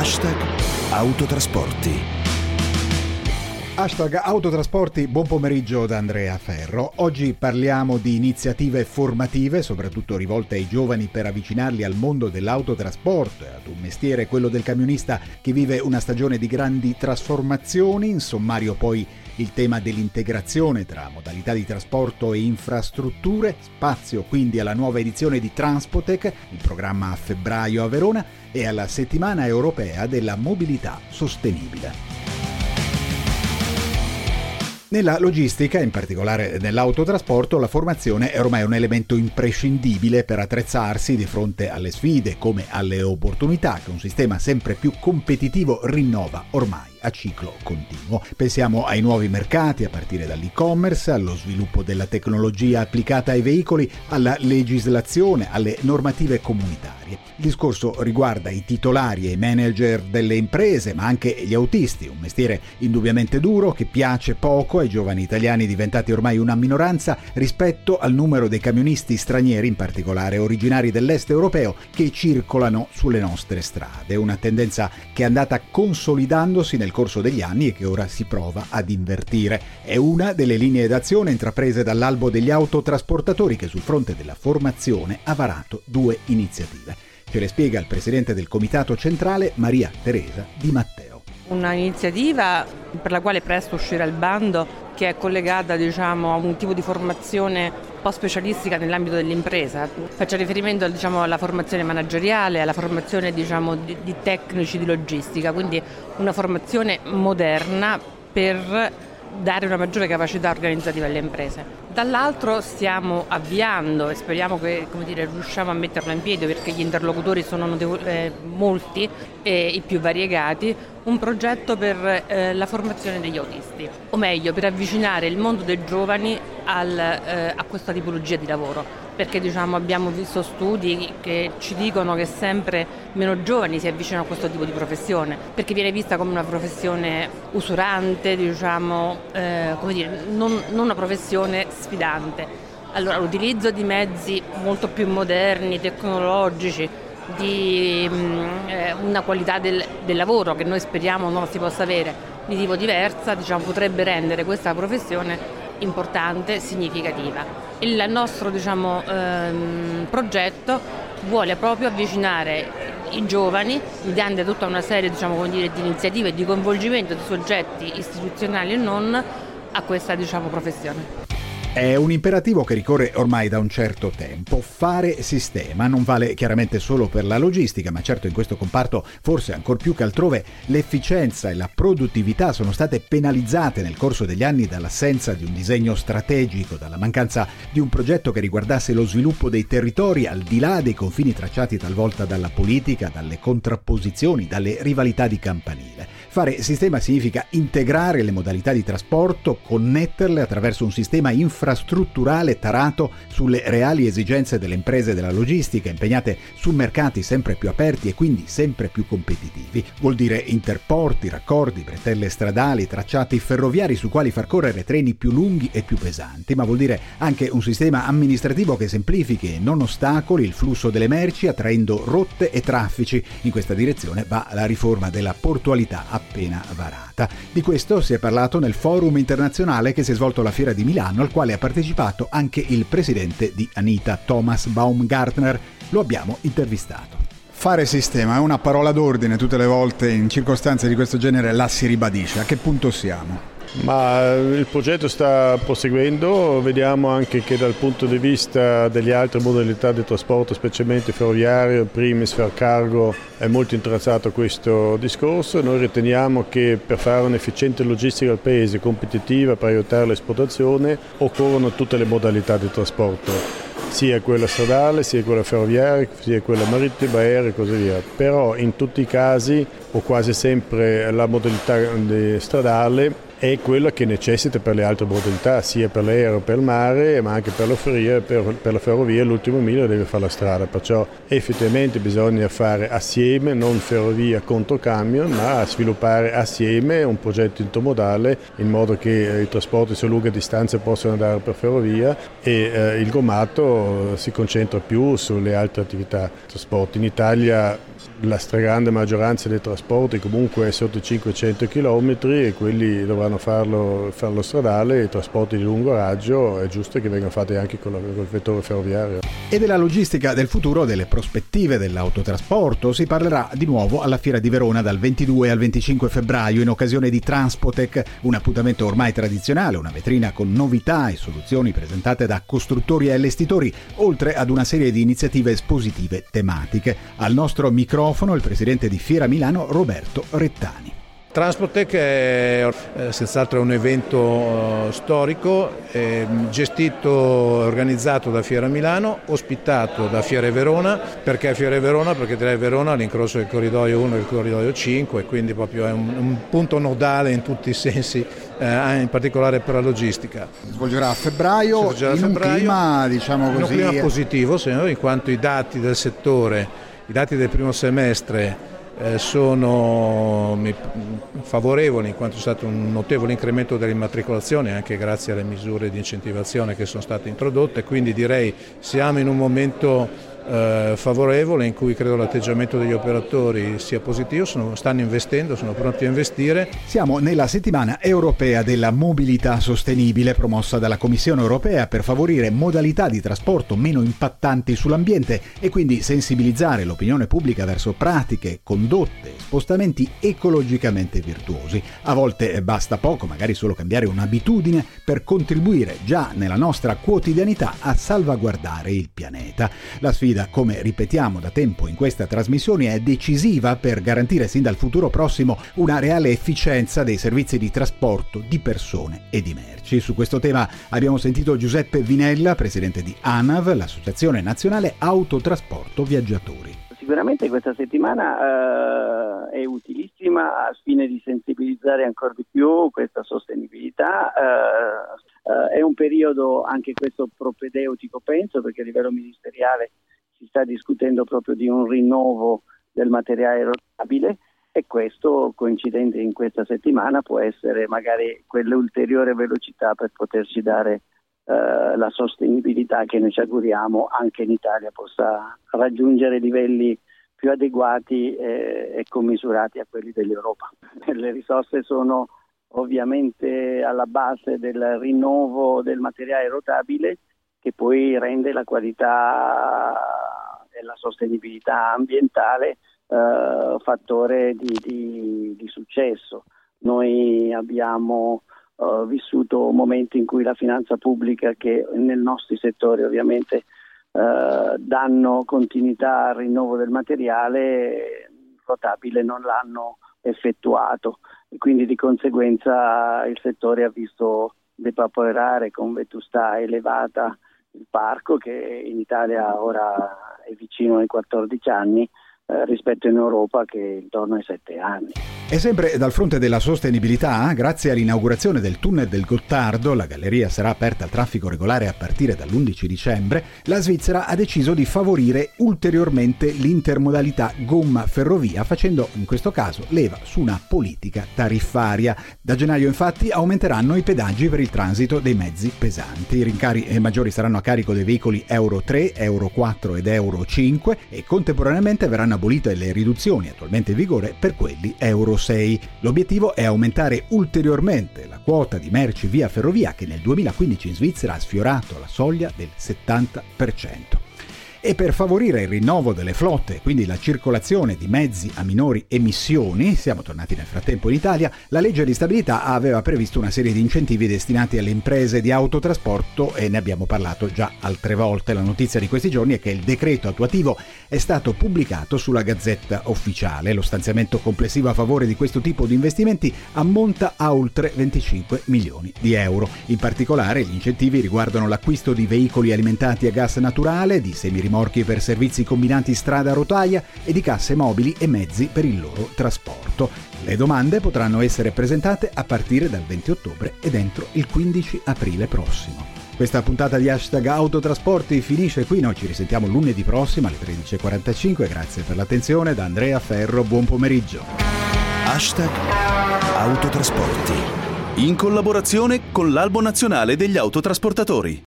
#autotrasporti. #autotrasporti, buon pomeriggio da Andrea Ferro. Oggi parliamo di iniziative formative, soprattutto rivolte ai giovani per avvicinarli al mondo dell'autotrasporto e ad un mestiere, quello del camionista, che vive una stagione di grandi trasformazioni. In sommario poi il tema dell'integrazione tra modalità di trasporto e infrastrutture, spazio quindi alla nuova edizione di Transpotec, il programma a febbraio a Verona, e alla settimana europea della mobilità sostenibile. Nella logistica, in particolare nell'autotrasporto, la formazione è ormai un elemento imprescindibile per attrezzarsi di fronte alle sfide come alle opportunità che un sistema sempre più competitivo rinnova ormai a ciclo continuo. Pensiamo ai nuovi mercati, a partire dall'e-commerce, allo sviluppo della tecnologia applicata ai veicoli, alla legislazione, alle normative comunitarie. Il discorso riguarda i titolari e i manager delle imprese, ma anche gli autisti, un mestiere indubbiamente duro che piace poco ai giovani italiani diventati ormai una minoranza rispetto al numero dei camionisti stranieri, in particolare originari dell'est europeo, che circolano sulle nostre strade. Una tendenza che è andata consolidandosi nel corso degli anni e che ora si prova ad invertire. È una delle linee d'azione intraprese dall'albo degli autotrasportatori, che sul fronte della formazione ha varato 2 iniziative. Ce le spiega il presidente del comitato centrale, Maria Teresa Di Matteo. Una iniziativa per la quale presto uscirà il bando, che è collegata a un tipo di formazione un po' specialistica nell'ambito dell'impresa. Faccio riferimento alla formazione manageriale, alla formazione di tecnici di logistica, quindi una formazione moderna per dare una maggiore capacità organizzativa alle imprese. Dall'altro stiamo avviando, e speriamo che riusciamo a metterla in piedi, perché gli interlocutori sono molti e i più variegati, un progetto per la formazione degli autisti, o meglio per avvicinare il mondo dei giovani a questa tipologia di lavoro, perché abbiamo visto studi che ci dicono che sempre meno giovani si avvicinano a questo tipo di professione, perché viene vista come una professione usurante, non una professione sfidante. Allora l'utilizzo di mezzi molto più moderni, tecnologici, di una qualità del lavoro che noi speriamo non si possa avere di tipo diversa, potrebbe rendere questa professione importante, significativa. Il nostro progetto vuole proprio avvicinare i giovani mediante tutta una serie di iniziative e di coinvolgimento di soggetti istituzionali e non a questa professione. È un imperativo che ricorre ormai da un certo tempo. Fare sistema non vale chiaramente solo per la logistica, ma certo in questo comparto, forse ancor più che altrove, l'efficienza e la produttività sono state penalizzate nel corso degli anni dall'assenza di un disegno strategico, dalla mancanza di un progetto che riguardasse lo sviluppo dei territori al di là dei confini tracciati talvolta dalla politica, dalle contrapposizioni, dalle rivalità di campanile. Fare sistema significa integrare le modalità di trasporto, connetterle attraverso un sistema infrastrutturale tarato sulle reali esigenze delle imprese della logistica, impegnate su mercati sempre più aperti e quindi sempre più competitivi. Vuol dire interporti, raccordi, bretelle stradali, tracciati ferroviari su quali far correre treni più lunghi e più pesanti, ma vuol dire anche un sistema amministrativo che semplifichi e non ostacoli il flusso delle merci, attraendo rotte e traffici. In questa direzione va la riforma della portualità appena varata. Di questo si è parlato nel forum internazionale che si è svolto alla Fiera di Milano, al quale ha partecipato anche il presidente di Anita, Thomas Baumgartner. Lo abbiamo intervistato. Fare sistema è una parola d'ordine, tutte le volte in circostanze di questo genere la si ribadisce. A che punto siamo? Ma il progetto sta proseguendo, vediamo anche che dal punto di vista delle altre modalità di trasporto, specialmente ferroviario, primis, fercargo, è molto interessato a questo discorso. Noi riteniamo che per fare un'efficiente logistica al paese, competitiva, per aiutare l'esportazione, occorrono tutte le modalità di trasporto, sia quella stradale, sia quella ferroviaria, sia quella marittima, aerea e così via. Però in tutti i casi, o quasi sempre, la modalità stradale è quella che necessita per le altre modalità, sia per l'aereo, per il mare, ma anche per la ferrovia. L'ultimo miglio deve fare la strada, perciò effettivamente bisogna fare assieme, non ferrovia contro camion, ma sviluppare assieme un progetto intermodale in modo che i trasporti su lunghe distanze possano andare per ferrovia e il gommato si concentra più sulle altre attività di trasporto. In Italia la stragrande maggioranza dei trasporti comunque è sotto i 500 km e quelli dovranno farlo stradale. I trasporti di lungo raggio è giusto che vengano fatti anche col vettore ferroviario. E della logistica del futuro, delle prospettive dell'autotrasporto si parlerà di nuovo alla Fiera di Verona dal 22 al 25 febbraio in occasione di Transpotec, un appuntamento ormai tradizionale, una vetrina con novità e soluzioni presentate da costruttori e allestitori, oltre ad una serie di iniziative espositive tematiche. Al nostro microfono il presidente di Fiera Milano, Roberto Rettani. Transpotec è senz'altro un evento storico, gestito e organizzato da Fiera Milano, ospitato da Fiera Verona. Perché Fiera Verona? Perché direi Verona all'incrocio del corridoio 1 e del corridoio 5, e quindi proprio è un punto nodale in tutti i sensi, in particolare per la logistica. Svolgerà a febbraio in un clima, diciamo così, in un clima positivo, in quanto i dati del settore, i dati del primo semestre sono favorevoli, in quanto c'è stato un notevole incremento delle immatricolazioni anche grazie alle misure di incentivazione che sono state introdotte, quindi direi siamo in un momento favorevole in cui credo l'atteggiamento degli operatori sia positivo, stanno investendo, sono pronti a investire. Siamo nella settimana europea della mobilità sostenibile promossa dalla Commissione europea per favorire modalità di trasporto meno impattanti sull'ambiente e quindi sensibilizzare l'opinione pubblica verso pratiche, condotte, spostamenti ecologicamente virtuosi. A volte basta poco, magari solo cambiare un'abitudine per contribuire già nella nostra quotidianità a salvaguardare il pianeta. La sfida, come ripetiamo da tempo in questa trasmissione, è decisiva per garantire sin dal futuro prossimo una reale efficienza dei servizi di trasporto di persone e di merci. Su questo tema abbiamo sentito Giuseppe Vinella, presidente di ANAV, l'Associazione Nazionale Autotrasporto Viaggiatori. Sicuramente questa settimana è utilissima al fine di sensibilizzare ancora di più questa sostenibilità. È un periodo anche questo propedeutico, penso, perché a livello ministeriale si sta discutendo proprio di un rinnovo del materiale rotabile, e questo, coincidente in questa settimana, può essere magari quell'ulteriore velocità per poterci dare la sostenibilità che noi ci auguriamo anche in Italia possa raggiungere livelli più adeguati e commisurati a quelli dell'Europa. Le risorse sono ovviamente alla base del rinnovo del materiale rotabile, che poi rende la qualità e la sostenibilità ambientale fattore di successo. Noi abbiamo vissuto momenti in cui la finanza pubblica, che nei nostri settori ovviamente danno continuità al rinnovo del materiale rotabile, non l'hanno effettuato, e quindi di conseguenza il settore ha visto depauperare con vetustà elevata il parco, che in Italia ora è vicino ai 14 anni, rispetto in Europa che è intorno ai 7 anni. E sempre dal fronte della sostenibilità, grazie all'inaugurazione del tunnel del Gottardo, la galleria sarà aperta al traffico regolare a partire dall'11 dicembre, la Svizzera ha deciso di favorire ulteriormente l'intermodalità gomma-ferrovia, facendo in questo caso leva su una politica tariffaria. Da gennaio infatti aumenteranno i pedaggi per il transito dei mezzi pesanti. I rincari maggiori saranno a carico dei veicoli Euro 3, Euro 4 ed Euro 5 e contemporaneamente verranno abolite le riduzioni attualmente in vigore per quelli Euro 6. L'obiettivo è aumentare ulteriormente la quota di merci via ferrovia, che nel 2015 in Svizzera ha sfiorato la soglia del 70%. E per favorire il rinnovo delle flotte, quindi la circolazione di mezzi a minori emissioni, siamo tornati nel frattempo in Italia, la legge di stabilità aveva previsto una serie di incentivi destinati alle imprese di autotrasporto e ne abbiamo parlato già altre volte. La notizia di questi giorni è che il decreto attuativo è stato pubblicato sulla Gazzetta Ufficiale. Lo stanziamento complessivo a favore di questo tipo di investimenti ammonta a oltre 25 milioni di euro. In particolare gli incentivi riguardano l'acquisto di veicoli alimentati a gas naturale, di semirimorchi rimorchi per servizi combinati strada-rotaia e di casse mobili e mezzi per il loro trasporto. Le domande potranno essere presentate a partire dal 20 ottobre ed entro il 15 aprile prossimo. Questa puntata di Hashtag Autotrasporti finisce qui, noi ci risentiamo lunedì prossimo alle 13.45. Grazie per l'attenzione, da Andrea Ferro, buon pomeriggio. Hashtag Autotrasporti, in collaborazione con l'Albo Nazionale degli Autotrasportatori.